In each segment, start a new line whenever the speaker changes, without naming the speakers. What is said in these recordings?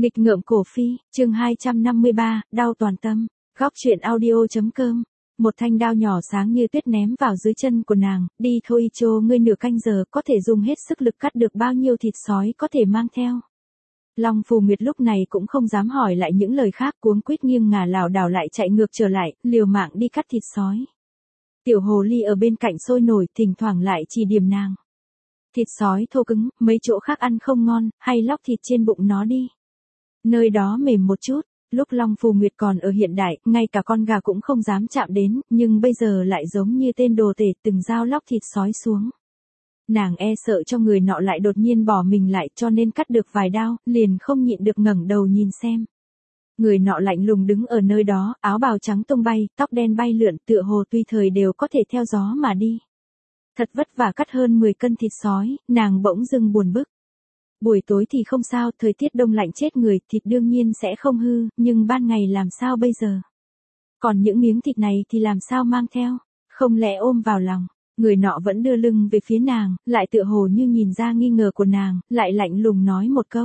Nghịch ngợm cổ phi, chương 253, đau toàn tâm, góc truyện audio.com. Một thanh đao nhỏ sáng như tuyết ném vào dưới chân của nàng, đi thôi Chô, ngươi nửa canh giờ có thể dùng hết sức lực cắt được bao nhiêu thịt sói có thể mang theo. Long Phù Nguyệt lúc này cũng không dám hỏi lại những lời khác, cuống quýt nghiêng ngả lảo đảo lại chạy ngược trở lại, liều mạng đi cắt thịt sói. Tiểu hồ ly ở bên cạnh sôi nổi, thỉnh thoảng lại chỉ điểm nàng. Thịt sói thô cứng, mấy chỗ khác ăn không ngon, hay lóc thịt trên bụng nó đi. Nơi đó mềm một chút, lúc Long Phù Nguyệt còn ở hiện đại, ngay cả con gà cũng không dám chạm đến, nhưng bây giờ lại giống như tên đồ tể từng dao lóc thịt sói xuống. Nàng e sợ cho người nọ lại đột nhiên bỏ mình lại, cho nên cắt được vài đao, liền không nhịn được ngẩng đầu nhìn xem. Người nọ lạnh lùng đứng ở nơi đó, áo bào trắng tung bay, tóc đen bay lượn, tựa hồ tùy thời đều có thể theo gió mà đi. Thật vất vả cắt hơn 10 cân thịt sói, nàng bỗng dưng buồn bực. Buổi tối thì không sao, thời tiết đông lạnh chết người, thịt đương nhiên sẽ không hư, nhưng ban ngày làm sao bây giờ? Còn những miếng thịt này thì làm sao mang theo? Không lẽ ôm vào lòng? Người nọ vẫn đưa lưng về phía nàng, lại tựa hồ như nhìn ra nghi ngờ của nàng, lại lạnh lùng nói một câu.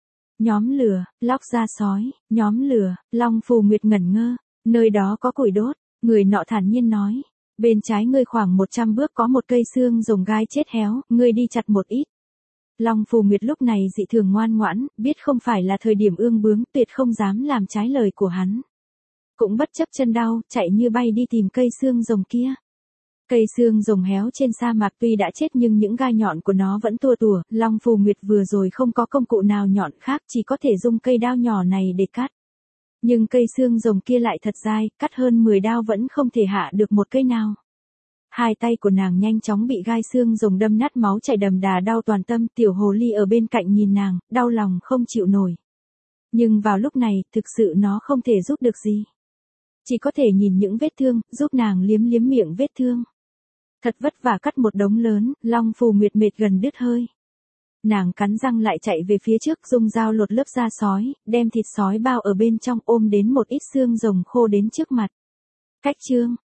Nhóm lửa, lóc da sói, nhóm lửa. Long Phù Nguyệt ngẩn ngơ, nơi đó có củi đốt, người nọ thản nhiên nói. Bên trái ngươi khoảng 100 bước có một cây xương rồng gai chết héo, ngươi đi chặt một ít. Long Phù Nguyệt lúc này dị thường ngoan ngoãn, biết không phải là thời điểm ương bướng, tuyệt không dám làm trái lời của hắn. Cũng bất chấp chân đau, chạy như bay đi tìm cây xương rồng kia. Cây xương rồng héo trên sa mạc tuy đã chết nhưng những gai nhọn của nó vẫn tua tủa, Long Phù Nguyệt vừa rồi không có công cụ nào nhọn khác, chỉ có thể dùng cây đao nhỏ này để cắt. Nhưng cây xương rồng kia lại thật dai, cắt hơn 10 đao vẫn không thể hạ được một cây nào. Hai tay của nàng nhanh chóng bị gai xương rồng đâm nát, máu chảy đầm đà, đau toàn tâm. Tiểu hồ ly ở bên cạnh nhìn nàng, đau lòng không chịu nổi. Nhưng vào lúc này, thực sự nó không thể giúp được gì. Chỉ có thể nhìn những vết thương, giúp nàng liếm liếm miệng vết thương. Thật vất vả cắt một đống lớn, Long Phù Nguyệt mệt gần đứt hơi. Nàng cắn răng lại chạy về phía trước, dùng dao lột lớp da sói, đem thịt sói bao ở bên trong, ôm đến một ít xương rồng khô đến trước mặt. Cách chương,